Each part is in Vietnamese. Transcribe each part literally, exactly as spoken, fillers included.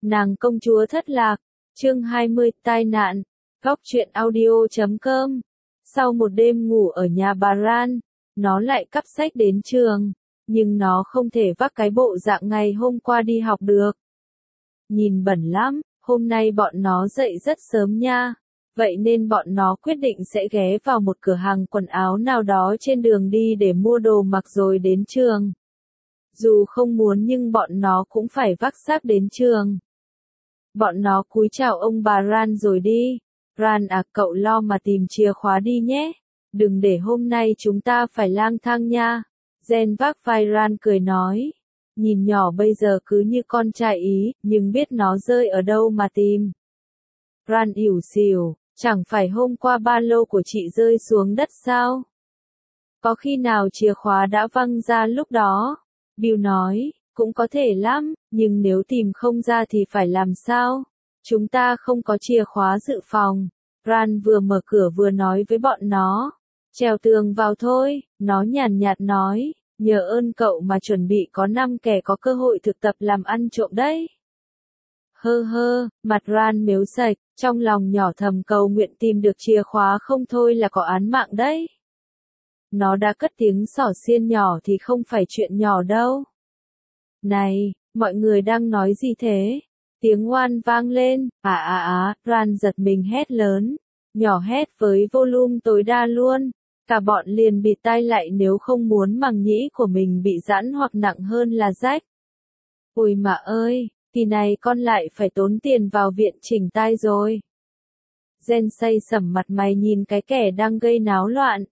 Nàng công chúa thất lạc, chương hai mươi, tai nạn, góc truyện audio chấm com. Sau một đêm ngủ ở nhà bà Ran, nó lại cắp sách đến trường, nhưng nó không thể vác cái bộ dạng ngày hôm qua đi học được. Nhìn bẩn lắm, hôm nay bọn nó dậy rất sớm nha, vậy nên bọn nó quyết định sẽ ghé vào một cửa hàng quần áo nào đó trên đường đi để mua đồ mặc rồi đến trường. Dù không muốn nhưng bọn nó cũng phải vác xác đến trường. Bọn nó cúi chào ông bà Ran rồi đi. Ran à, cậu lo mà tìm chìa khóa đi nhé. Đừng để hôm nay chúng ta phải lang thang nha. Jen vác vai Ran cười nói. Nhìn nhỏ bây giờ cứ như con trai ý, nhưng biết nó rơi ở đâu mà tìm. Ran ỉu xìu, chẳng phải hôm qua ba lô của chị rơi xuống đất sao? Có khi nào chìa khóa đã văng ra lúc đó? Bill nói, cũng có thể lắm, nhưng nếu tìm không ra thì phải làm sao? Chúng ta không có chìa khóa dự phòng. Ran vừa mở cửa vừa nói với bọn nó. Trèo tường vào thôi, nó nhàn nhạt nói, nhờ ơn cậu mà chuẩn bị có năm kẻ có cơ hội thực tập làm ăn trộm đấy. Hơ hơ, mặt Ran mếu sạch, trong lòng nhỏ thầm cầu nguyện tìm được chìa khóa không thôi là có án mạng đấy. Nó đã cất tiếng xỏ xiên nhỏ thì không phải chuyện nhỏ đâu. Này, mọi người đang nói gì thế? Tiếng oan vang lên, à à à, Ran giật mình hét lớn, nhỏ hét với volume tối đa luôn. Cả bọn liền bịt tai lại nếu không muốn màng nhĩ của mình bị giãn hoặc nặng hơn là rách. Ôi mà ơi, kỳ này con lại phải tốn tiền vào viện chỉnh tai rồi. Jen say sẩm mặt mày nhìn cái kẻ đang gây náo loạn.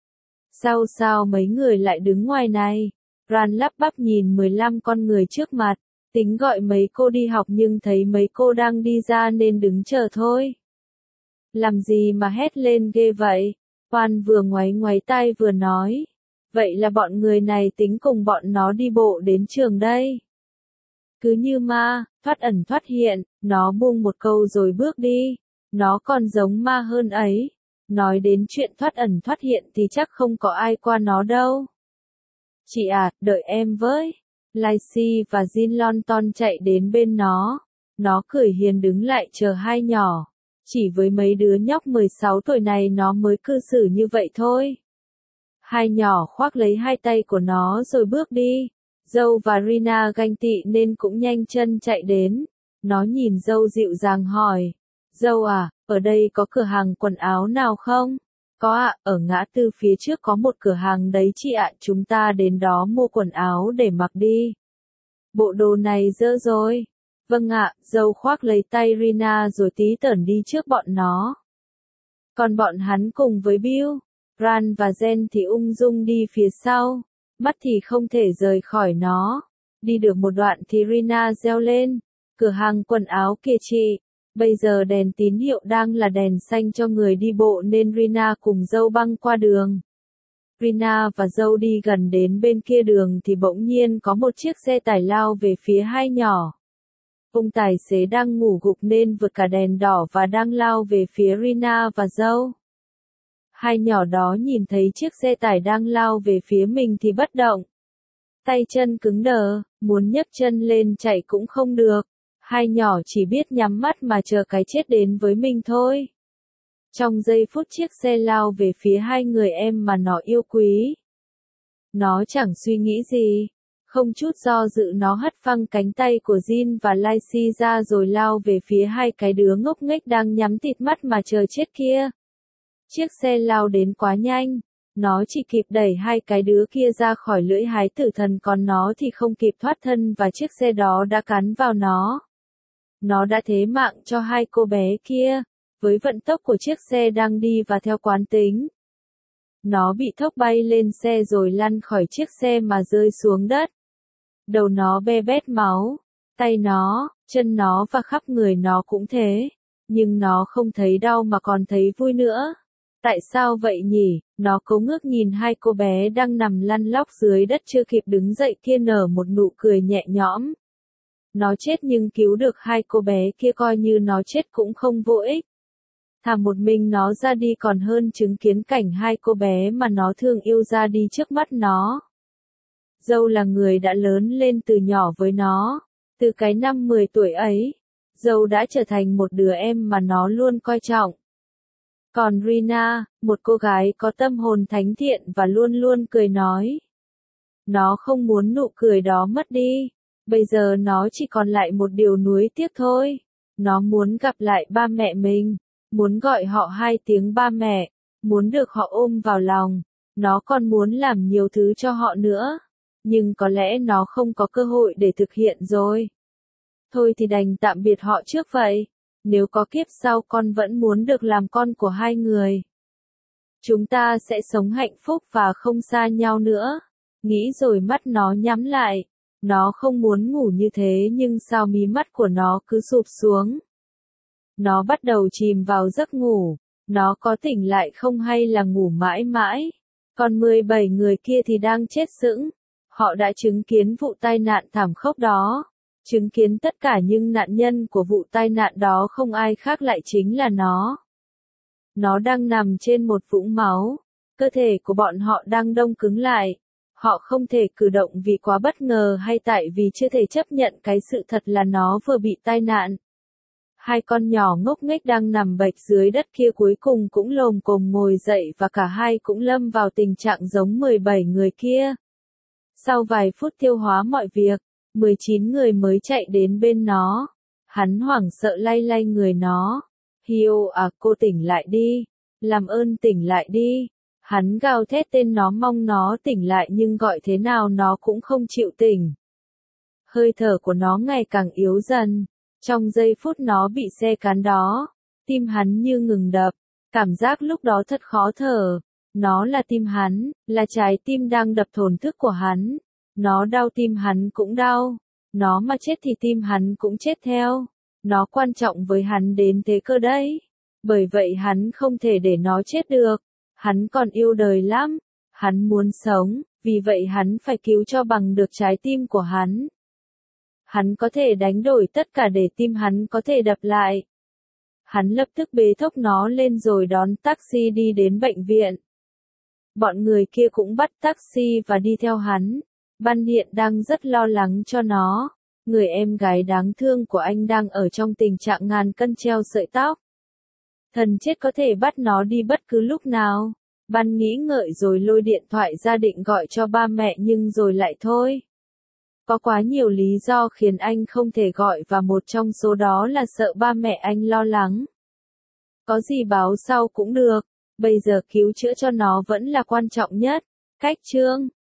Sao sao mấy người lại đứng ngoài này? Ran lắp bắp nhìn mười lăm con người trước mặt, tính gọi mấy cô đi học nhưng thấy mấy cô đang đi ra nên đứng chờ thôi. Làm gì mà hét lên ghê vậy? Oan vừa ngoáy ngoáy tay vừa nói. Vậy là bọn người này tính cùng bọn nó đi bộ đến trường đây. Cứ như ma, thoát ẩn thoát hiện, nó buông một câu rồi bước đi. Nó còn giống ma hơn ấy. Nói đến chuyện thoát ẩn thoát hiện thì chắc không có ai qua nó đâu. Chị à, đợi em với. Lacey và Jean Lawton chạy đến bên nó. Nó cười hiền đứng lại chờ hai nhỏ. Chỉ với mấy đứa nhóc mười sáu tuổi này nó mới cư xử như vậy thôi. Hai nhỏ khoác lấy hai tay của nó rồi bước đi. Joe và Rina ganh tị nên cũng nhanh chân chạy đến. Nó nhìn Joe dịu dàng hỏi. Joe à, ở đây có cửa hàng quần áo nào không? Có ạ, ở ngã tư phía trước có một cửa hàng đấy chị ạ, chúng ta đến đó mua quần áo để mặc đi. Bộ đồ này dơ rồi. Vâng ạ, Joe khoác lấy tay Rina rồi tí tởn đi trước bọn nó. Còn bọn hắn cùng với Bill, Ran và Jen thì ung dung đi phía sau, mắt thì không thể rời khỏi nó. Đi được một đoạn thì Rina reo lên, cửa hàng quần áo kìa chị. Bây giờ đèn tín hiệu đang là đèn xanh cho người đi bộ nên Rina cùng Joe băng qua đường. Rina và Joe đi gần đến bên kia đường thì bỗng nhiên có một chiếc xe tải lao về phía hai nhỏ. Ông tài xế đang ngủ gục nên vượt cả đèn đỏ và đang lao về phía Rina và Joe. Hai nhỏ đó nhìn thấy chiếc xe tải đang lao về phía mình thì bất động. Tay chân cứng đờ, muốn nhấc chân lên chạy cũng không được. Hai nhỏ chỉ biết nhắm mắt mà chờ cái chết đến với mình thôi. Trong giây phút chiếc xe lao về phía hai người em mà nó yêu quý. Nó chẳng suy nghĩ gì. Không chút do dự nó hất phăng cánh tay của Jean và Lacey ra rồi lao về phía hai cái đứa ngốc nghếch đang nhắm tịt mắt mà chờ chết kia. Chiếc xe lao đến quá nhanh. Nó chỉ kịp đẩy hai cái đứa kia ra khỏi lưỡi hái tử thần còn nó thì không kịp thoát thân và chiếc xe đó đã cắn vào nó. Nó đã thế mạng cho hai cô bé kia, với vận tốc của chiếc xe đang đi và theo quán tính. Nó bị thốc bay lên xe rồi lăn khỏi chiếc xe mà rơi xuống đất. Đầu nó be bét máu, tay nó, chân nó và khắp người nó cũng thế. Nhưng nó không thấy đau mà còn thấy vui nữa. Tại sao vậy nhỉ? Nó cố ngước nhìn hai cô bé đang nằm lăn lóc dưới đất chưa kịp đứng dậy kia nở một nụ cười nhẹ nhõm. Nó chết nhưng cứu được hai cô bé kia coi như nó chết cũng không vô ích. Thà một mình nó ra đi còn hơn chứng kiến cảnh hai cô bé mà nó thương yêu ra đi trước mắt nó. Joe là người đã lớn lên từ nhỏ với nó. Từ cái năm mười tuổi ấy, Dâu đã trở thành một đứa em mà nó luôn coi trọng. Còn Rina, một cô gái có tâm hồn thánh thiện và luôn luôn cười nói. Nó không muốn nụ cười đó mất đi. Bây giờ nó chỉ còn lại một điều nuối tiếc thôi. Nó muốn gặp lại ba mẹ mình, muốn gọi họ hai tiếng ba mẹ, muốn được họ ôm vào lòng. Nó còn muốn làm nhiều thứ cho họ nữa. Nhưng có lẽ nó không có cơ hội để thực hiện rồi. Thôi thì đành tạm biệt họ trước vậy. Nếu có kiếp sau con vẫn muốn được làm con của hai người. Chúng ta sẽ sống hạnh phúc và không xa nhau nữa. Nghĩ rồi mắt nó nhắm lại. Nó không muốn ngủ như thế nhưng sao mí mắt của nó cứ sụp xuống. Nó bắt đầu chìm vào giấc ngủ. Nó có tỉnh lại không hay là ngủ mãi mãi. Còn mười bảy người kia thì đang chết sững. Họ đã chứng kiến vụ tai nạn thảm khốc đó. Chứng kiến tất cả nhưng nạn nhân của vụ tai nạn đó không ai khác lại chính là nó. Nó đang nằm trên một vũng máu. Cơ thể của bọn họ đang đông cứng lại. Họ không thể cử động vì quá bất ngờ hay tại vì chưa thể chấp nhận cái sự thật là nó vừa bị tai nạn. Hai con nhỏ ngốc nghếch đang nằm bệt dưới đất kia cuối cùng cũng lồm cồm ngồi dậy và cả hai cũng lâm vào tình trạng giống mười bảy người kia. Sau vài phút tiêu hóa mọi việc, mười chín người mới chạy đến bên nó. Hắn hoảng sợ lay lay người nó. Hio à, cô tỉnh lại đi. Làm ơn tỉnh lại đi. Hắn gào thét tên nó mong nó tỉnh lại nhưng gọi thế nào nó cũng không chịu tỉnh. Hơi thở của nó ngày càng yếu dần. Trong giây phút nó bị xe cán đó, tim hắn như ngừng đập. Cảm giác lúc đó thật khó thở. Nó là tim hắn, là trái tim đang đập thổn thức của hắn. Nó đau tim hắn cũng đau. Nó mà chết thì tim hắn cũng chết theo. Nó quan trọng với hắn đến thế cơ đấy. Bởi vậy hắn không thể để nó chết được. Hắn còn yêu đời lắm. Hắn muốn sống, vì vậy hắn phải cứu cho bằng được trái tim của hắn. Hắn có thể đánh đổi tất cả để tim hắn có thể đập lại. Hắn lập tức bế thốc nó lên rồi đón taxi đi đến bệnh viện. Bọn người kia cũng bắt taxi và đi theo hắn. Ban hiện đang rất lo lắng cho nó. Người em gái đáng thương của anh đang ở trong tình trạng ngàn cân treo sợi tóc. Thần chết có thể bắt nó đi bất cứ lúc nào. Ban nghĩ ngợi rồi lôi điện thoại ra định gọi cho ba mẹ nhưng rồi lại thôi. Có quá nhiều lý do khiến anh không thể gọi và một trong số đó là sợ ba mẹ anh lo lắng. Có gì báo sau cũng được. Bây giờ cứu chữa cho nó vẫn là quan trọng nhất. Cách chương